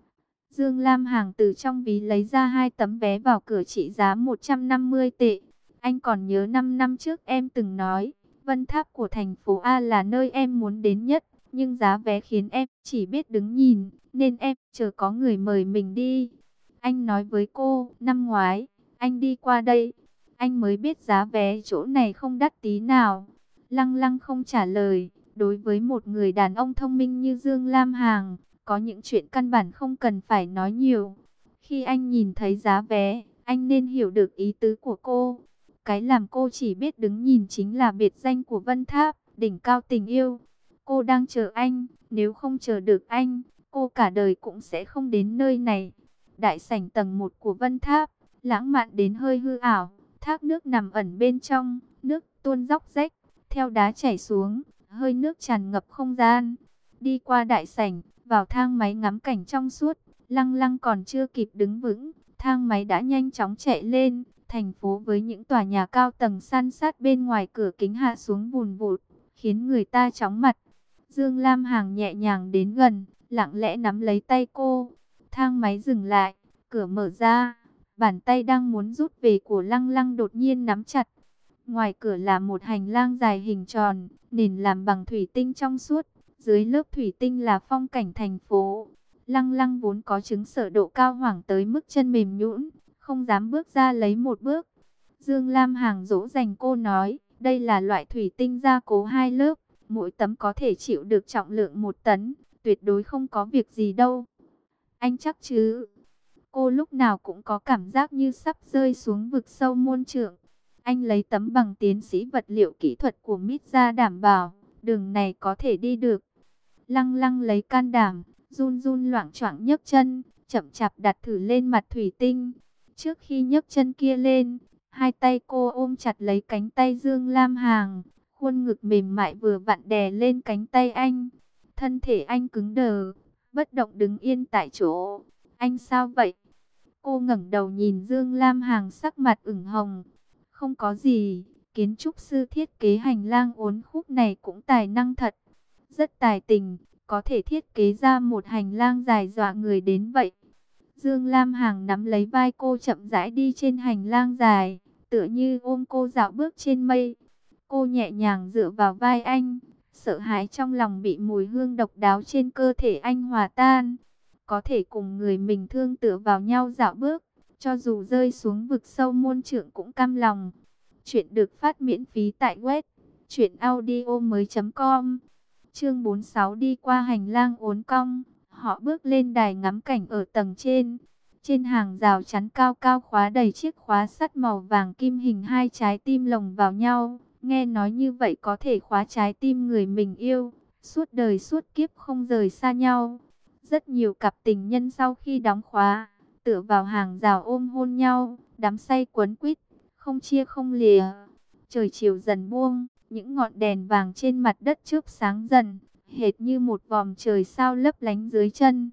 A: Dương Lam Hằng từ trong ví lấy ra hai tấm vé vào cửa trị giá một trăm năm mươi tệ. Anh còn nhớ năm năm trước em từng nói, Vân Tháp của thành phố A là nơi em muốn đến nhất. Nhưng giá vé khiến em chỉ biết đứng nhìn, nên em chờ có người mời mình đi. Anh nói với cô, năm ngoái, anh đi qua đây, anh mới biết giá vé chỗ này không đắt tí nào. Lăng Lăng không trả lời, đối với một người đàn ông thông minh như Dương Lam Hằng, có những chuyện căn bản không cần phải nói nhiều. Khi anh nhìn thấy giá vé, anh nên hiểu được ý tứ của cô. Cái làm cô chỉ biết đứng nhìn chính là biệt danh của Vân Tháp, đỉnh cao tình yêu. Cô đang chờ anh, nếu không chờ được anh, cô cả đời cũng sẽ không đến nơi này. Đại sảnh tầng một của Vân Tháp, lãng mạn đến hơi hư ảo, thác nước nằm ẩn bên trong, nước tuôn róc rách, theo đá chảy xuống, hơi nước tràn ngập không gian. Đi qua đại sảnh, vào thang máy ngắm cảnh trong suốt, Lăng Lăng còn chưa kịp đứng vững, thang máy đã nhanh chóng chạy lên. Thành phố với những tòa nhà cao tầng san sát bên ngoài cửa kính hạ xuống vùn vụt, khiến người ta chóng mặt. Dương Lam Hằng nhẹ nhàng đến gần, lặng lẽ nắm lấy tay cô. Thang máy dừng lại, cửa mở ra, bàn tay đang muốn rút về của Lăng Lăng đột nhiên nắm chặt. Ngoài cửa là một hành lang dài hình tròn, nền làm bằng thủy tinh trong suốt, dưới lớp thủy tinh là phong cảnh thành phố. Lăng Lăng vốn có chứng sợ độ cao hoảng tới mức chân mềm nhũn, không dám bước ra lấy một bước. Dương Lam Hằng dỗ dành cô nói, đây là loại thủy tinh gia cố hai lớp, mỗi tấm có thể chịu được trọng lượng một tấn, tuyệt đối không có việc gì đâu. Anh chắc chứ? Cô lúc nào cũng có cảm giác như sắp rơi xuống vực sâu muôn trượng. Anh lấy tấm bằng tiến sĩ vật liệu kỹ thuật của mít ra đảm bảo, đường này có thể đi được. Lăng Lăng lấy can đảm, run run loạng choạng nhấc chân, chậm chạp đặt thử lên mặt thủy tinh. Trước khi nhấc chân kia lên, hai tay cô ôm chặt lấy cánh tay Dương Lam Hằng, khuôn ngực mềm mại vừa vặn đè lên cánh tay anh. Thân thể anh cứng đờ, bất động đứng yên tại chỗ. Anh sao vậy? Cô ngẩng đầu nhìn Dương Lam Hằng sắc mặt ửng hồng. Không có gì, kiến trúc sư thiết kế hành lang uốn khúc này cũng tài năng thật. Rất tài tình, có thể thiết kế ra một hành lang dài dọa người đến vậy. Dương Lam Hằng nắm lấy vai cô chậm rãi đi trên hành lang dài, tựa như ôm cô dạo bước trên mây. Cô nhẹ nhàng dựa vào vai anh, sợ hãi trong lòng bị mùi hương độc đáo trên cơ thể anh hòa tan. Có thể cùng người mình thương tựa vào nhau dạo bước, cho dù rơi xuống vực sâu muôn trượng cũng cam lòng. Chuyện được phát miễn phí tại web truyện audio mới chấm com. Chương bốn mươi sáu đi qua hành lang uốn cong, họ bước lên đài ngắm cảnh ở tầng trên. Trên hàng rào chắn cao cao khóa đầy chiếc khóa sắt màu vàng kim hình hai trái tim lồng vào nhau. Nghe nói như vậy có thể khóa trái tim người mình yêu, suốt đời suốt kiếp không rời xa nhau. Rất nhiều cặp tình nhân sau khi đóng khóa, tựa vào hàng rào ôm hôn nhau, đắm say quấn quýt, không chia không lìa. Trời chiều dần buông, những ngọn đèn vàng trên mặt đất chớp sáng dần, hệt như một vòm trời sao lấp lánh dưới chân.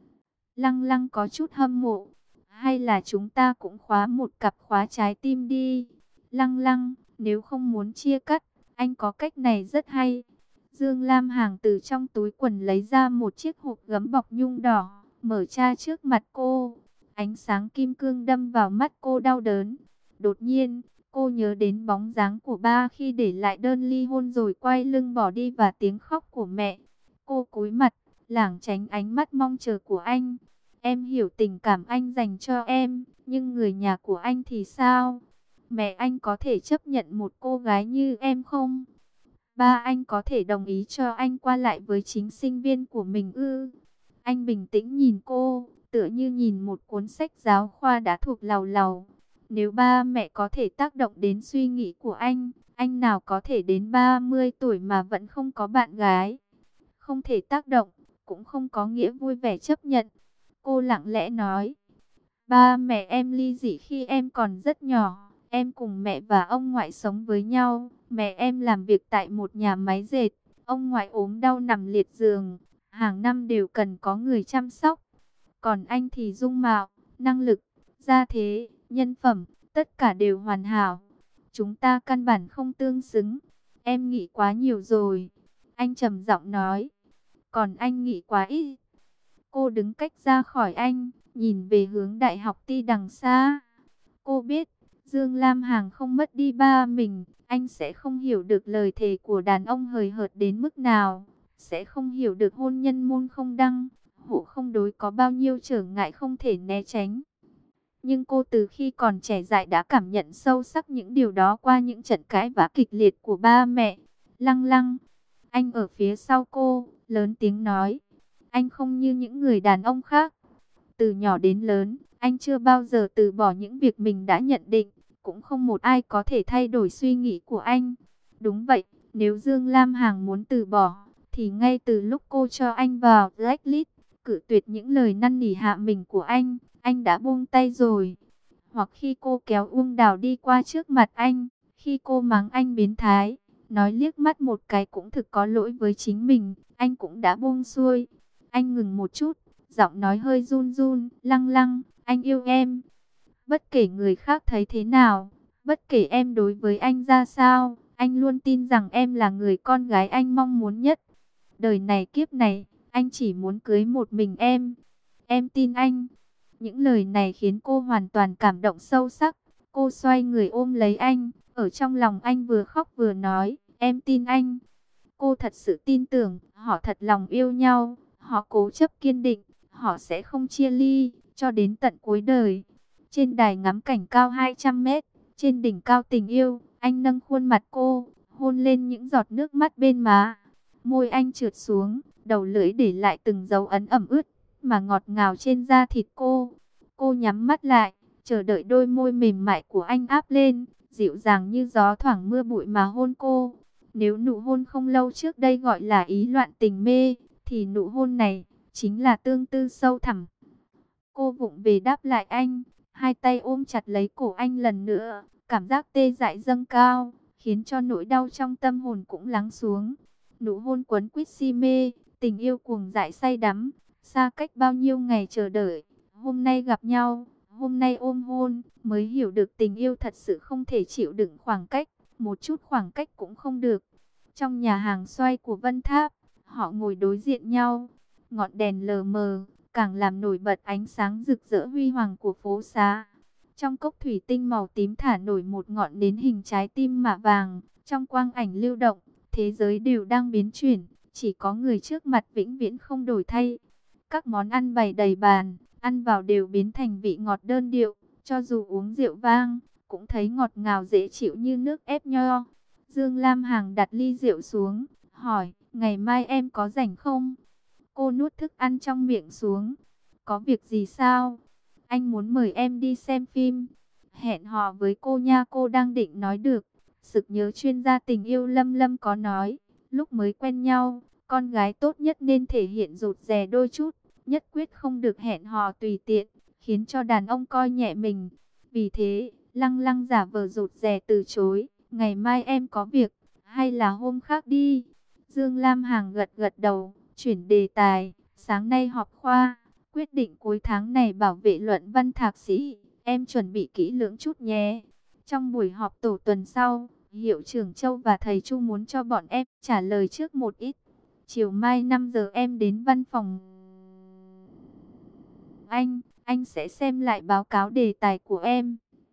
A: Lăng Lăng có chút hâm mộ, hay là chúng ta cũng khóa một cặp khóa trái tim đi. Lăng Lăng, nếu không muốn chia cắt, anh có cách này rất hay. Dương Lam Hằng từ trong túi quần lấy ra một chiếc hộp gấm bọc nhung đỏ, mở ra trước mặt cô. Ánh sáng kim cương đâm vào mắt cô đau đớn. Đột nhiên, Cô nhớ đến bóng dáng của ba khi để lại đơn ly hôn rồi quay lưng bỏ đi và tiếng khóc của mẹ. Cô cúi mặt, lảng tránh ánh mắt mong chờ của anh. Em hiểu tình cảm anh dành cho em, nhưng người nhà của anh thì sao? Mẹ anh có thể chấp nhận một cô gái như em không? Ba anh có thể đồng ý cho anh qua lại với chính sinh viên của mình ư? Anh bình tĩnh nhìn cô, tựa như nhìn một cuốn sách giáo khoa đã thuộc lầu lầu. Nếu ba mẹ có thể tác động đến suy nghĩ của anh, anh nào có thể đến ba mươi tuổi mà vẫn không có bạn gái? Không thể tác động, cũng không có nghĩa vui vẻ chấp nhận. Cô lặng lẽ nói, ba mẹ em ly dị khi em còn rất nhỏ. Em cùng mẹ và ông ngoại sống với nhau. Mẹ em làm việc tại một nhà máy dệt. Ông ngoại ốm đau nằm liệt giường. Hàng năm đều cần có người chăm sóc. Còn anh thì dung mạo, năng lực, gia thế, nhân phẩm, tất cả đều hoàn hảo. Chúng ta căn bản không tương xứng. Em nghĩ quá nhiều rồi. Anh trầm giọng nói. Còn anh nghĩ quá ít. Cô đứng cách ra khỏi anh, nhìn về hướng đại học Ti đằng xa. Cô biết, Dương Lam Hằng không mất đi ba mình, anh sẽ không hiểu được lời thề của đàn ông hời hợt đến mức nào, sẽ không hiểu được hôn nhân môn không đăng, hộ không đối có bao nhiêu trở ngại không thể né tránh. Nhưng cô từ khi còn trẻ dại đã cảm nhận sâu sắc những điều đó qua những trận cãi vã kịch liệt của ba mẹ. Lăng Lăng, anh ở phía sau cô, lớn tiếng nói, anh không như những người đàn ông khác. Từ nhỏ đến lớn, anh chưa bao giờ từ bỏ những việc mình đã nhận định, cũng không một ai có thể thay đổi suy nghĩ của anh. Đúng vậy, nếu Dương Lam Hằng muốn từ bỏ, thì ngay từ lúc cô cho anh vào blacklist, cự tuyệt những lời năn nỉ hạ mình của anh, anh đã buông tay rồi. Hoặc khi cô kéo Uông Đào đi qua trước mặt anh, khi cô mắng anh biến thái, nói liếc mắt một cái cũng thực có lỗi với chính mình, anh cũng đã buông xuôi. Anh ngừng một chút, giọng nói hơi run run, Lăng Lăng, anh yêu em. Bất kể người khác thấy thế nào, bất kể em đối với anh ra sao, anh luôn tin rằng em là người con gái anh mong muốn nhất. Đời này kiếp này, anh chỉ muốn cưới một mình em. Em tin anh. Những lời này khiến cô hoàn toàn cảm động sâu sắc. Cô xoay người ôm lấy anh, ở trong lòng anh vừa khóc vừa nói, em tin anh. Cô thật sự tin tưởng, họ thật lòng yêu nhau, họ cố chấp kiên định, họ sẽ không chia ly, cho đến tận cuối đời. Trên đài ngắm cảnh cao hai trăm mét, trên đỉnh cao tình yêu, anh nâng khuôn mặt cô, hôn lên những giọt nước mắt bên má. Môi anh trượt xuống, đầu lưỡi để lại từng dấu ấn ẩm ướt, mà ngọt ngào trên da thịt cô. Cô nhắm mắt lại, chờ đợi đôi môi mềm mại của anh áp lên, dịu dàng như gió thoảng mưa bụi mà hôn cô. Nếu nụ hôn không lâu trước đây gọi là ý loạn tình mê, thì nụ hôn này chính là tương tư sâu thẳm. Cô vụng về đáp lại anh, hai tay ôm chặt lấy cổ anh lần nữa, cảm giác tê dại dâng cao, khiến cho nỗi đau trong tâm hồn cũng lắng xuống. Nụ hôn quấn quýt si mê, tình yêu cuồng dại say đắm, xa cách bao nhiêu ngày chờ đợi, hôm nay gặp nhau, hôm nay ôm hôn, mới hiểu được tình yêu thật sự không thể chịu đựng khoảng cách, một chút khoảng cách cũng không được. Trong nhà hàng xoay của Vân Tháp, họ ngồi đối diện nhau, ngọn đèn lờ mờ, càng làm nổi bật ánh sáng rực rỡ huy hoàng của phố xá. Trong cốc thủy tinh màu tím thả nổi một ngọn nến hình trái tim mạ vàng, trong quang ảnh lưu động, thế giới đều đang biến chuyển, chỉ có người trước mặt vĩnh viễn không đổi thay. Các món ăn bày đầy bàn, ăn vào đều biến thành vị ngọt đơn điệu, cho dù uống rượu vang, cũng thấy ngọt ngào dễ chịu như nước ép nho. Dương Lam Hằng đặt ly rượu xuống, hỏi, ngày mai em có rảnh không? Cô nuốt thức ăn trong miệng xuống. Có việc gì sao? Anh muốn mời em đi xem phim. Hẹn hò với cô nha. Cô đang định nói được, sực nhớ chuyên gia tình yêu Lâm Lâm có nói, lúc mới quen nhau, con gái tốt nhất nên thể hiện rụt rè đôi chút, nhất quyết không được hẹn hò tùy tiện, khiến cho đàn ông coi nhẹ mình. Vì thế, Lăng Lăng giả vờ rụt rè từ chối, ngày mai em có việc, hay là hôm khác đi. Dương Lam Hằng gật gật đầu, chuyển đề tài, sáng nay họp khoa, quyết định cuối tháng này bảo vệ luận văn thạc sĩ, em chuẩn bị kỹ lưỡng chút nhé. Trong buổi họp tổ tuần sau, hiệu trưởng Châu và thầy Chu muốn cho bọn em trả lời trước một ít. Chiều mai năm giờ em đến văn phòng anh, anh sẽ xem lại báo cáo đề tài của em.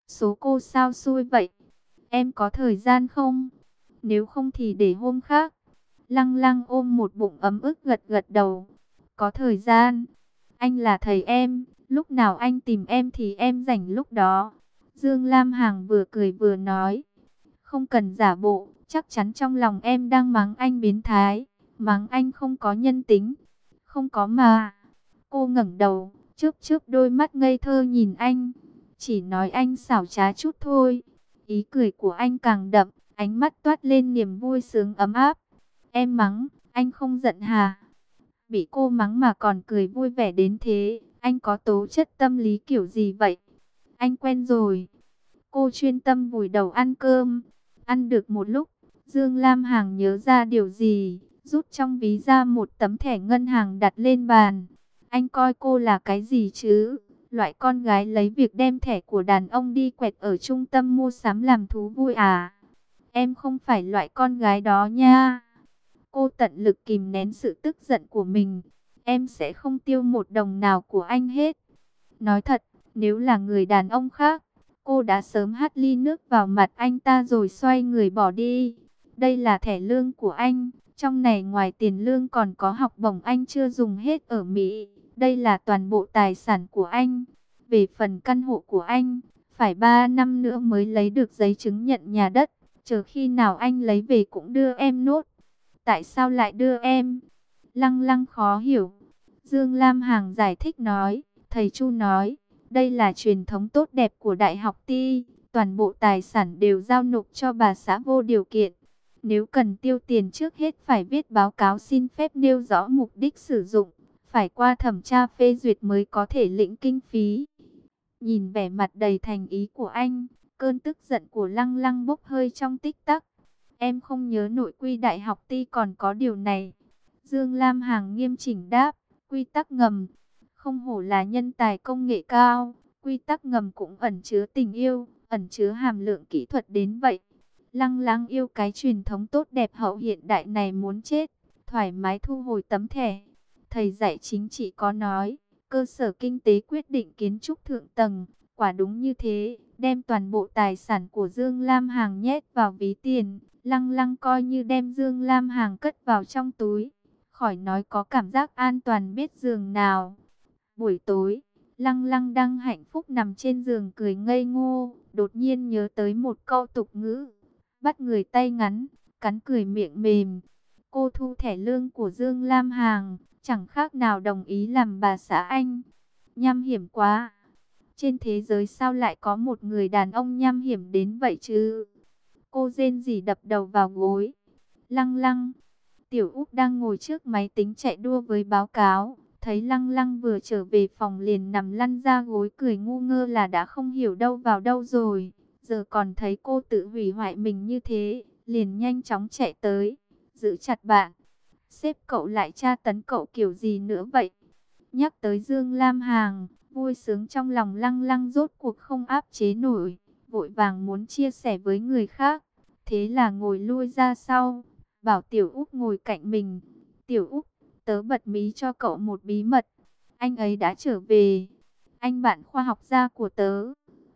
A: Số cô sao xui vậy? Em có thời gian không? Nếu không thì để hôm khác. Lăng Lăng ôm một bụng ấm ức gật gật đầu. Có thời gian. Anh là thầy em, lúc nào anh tìm em thì em rảnh lúc đó. Dương Lam Hằng vừa cười vừa nói. Không cần giả bộ, chắc chắn trong lòng em đang mắng anh biến thái, mắng anh không có nhân tính. Không có mà. Cô ngẩng đầu, chớp chớp đôi mắt ngây thơ nhìn anh. Chỉ nói anh xảo trá chút thôi. Ý cười của anh càng đậm, ánh mắt toát lên niềm vui sướng ấm áp. Em mắng, anh không giận hả? Bị cô mắng mà còn cười vui vẻ đến thế, anh có tố chất tâm lý kiểu gì vậy? Anh quen rồi. Cô chuyên tâm vùi đầu ăn cơm. Ăn được một lúc, Dương Lam Hằng nhớ ra điều gì, rút trong ví ra một tấm thẻ ngân hàng đặt lên bàn. Anh coi cô là cái gì chứ? Loại con gái lấy việc đem thẻ của đàn ông đi quẹt ở trung tâm mua sắm làm thú vui à? Em không phải loại con gái đó nha. Cô tận lực kìm nén sự tức giận của mình. Em sẽ không tiêu một đồng nào của anh hết. Nói thật, nếu là người đàn ông khác, cô đã sớm hắt ly nước vào mặt anh ta rồi xoay người bỏ đi. Đây là thẻ lương của anh. Trong này ngoài tiền lương còn có học bổng anh chưa dùng hết ở Mỹ. Đây là toàn bộ tài sản của anh. Về phần căn hộ của anh, phải ba năm nữa mới lấy được giấy chứng nhận nhà đất. Chờ khi nào anh lấy về cũng đưa em nốt. Tại sao lại đưa em? Lăng Lăng khó hiểu. Dương Lam Hằng giải thích nói. Thầy Chu nói, đây là truyền thống tốt đẹp của Đại học Ti. Toàn bộ tài sản đều giao nộp cho bà xã vô điều kiện. Nếu cần tiêu tiền trước hết phải viết báo cáo xin phép nêu rõ mục đích sử dụng. Phải qua thẩm tra phê duyệt mới có thể lĩnh kinh phí. Nhìn vẻ mặt đầy thành ý của anh, cơn tức giận của Lăng Lăng bốc hơi trong tích tắc. Em không nhớ nội quy Đại học Ti còn có điều này. Dương Lam Hằng nghiêm chỉnh đáp, quy tắc ngầm. Không hổ là nhân tài công nghệ cao, quy tắc ngầm cũng ẩn chứa tình yêu, ẩn chứa hàm lượng kỹ thuật đến vậy. Lăng Lăng yêu cái truyền thống tốt đẹp hậu hiện đại này muốn chết, thoải mái thu hồi tấm thẻ. Thầy dạy chính trị có nói, cơ sở kinh tế quyết định kiến trúc thượng tầng, quả đúng như thế, đem toàn bộ tài sản của Dương Lam Hằng nhét vào ví tiền, Lăng Lăng coi như đem Dương Lam Hằng cất vào trong túi, khỏi nói có cảm giác an toàn biết giường nào. Buổi tối, Lăng Lăng đang hạnh phúc nằm trên giường cười ngây ngô, đột nhiên nhớ tới một câu tục ngữ, bắt người tay ngắn, cắn cười miệng mềm. Cô thu thẻ lương của Dương Lam Hằng, chẳng khác nào đồng ý làm bà xã anh. Nham hiểm quá. Trên thế giới sao lại có một người đàn ông nham hiểm đến vậy chứ? Cô rên rỉ đập đầu vào gối. Lăng Lăng. Tiểu Úc đang ngồi trước máy tính chạy đua với báo cáo. Thấy Lăng Lăng vừa trở về phòng liền nằm lăn ra gối cười ngu ngơ là đã không hiểu đâu vào đâu rồi. Giờ còn thấy cô tự hủy hoại mình như thế, liền nhanh chóng chạy tới, giữ chặt bạn. Sếp cậu lại tra tấn cậu kiểu gì nữa vậy? Nhắc tới Dương Lam Hằng, vui sướng trong lòng Lăng Lăng rốt cuộc không áp chế nổi, vội vàng muốn chia sẻ với người khác. Thế là ngồi lui ra sau, bảo Tiểu Úc ngồi cạnh mình. Tiểu Úc, tớ bật mí cho cậu một bí mật. Anh ấy đã trở về. Anh bạn khoa học gia của tớ.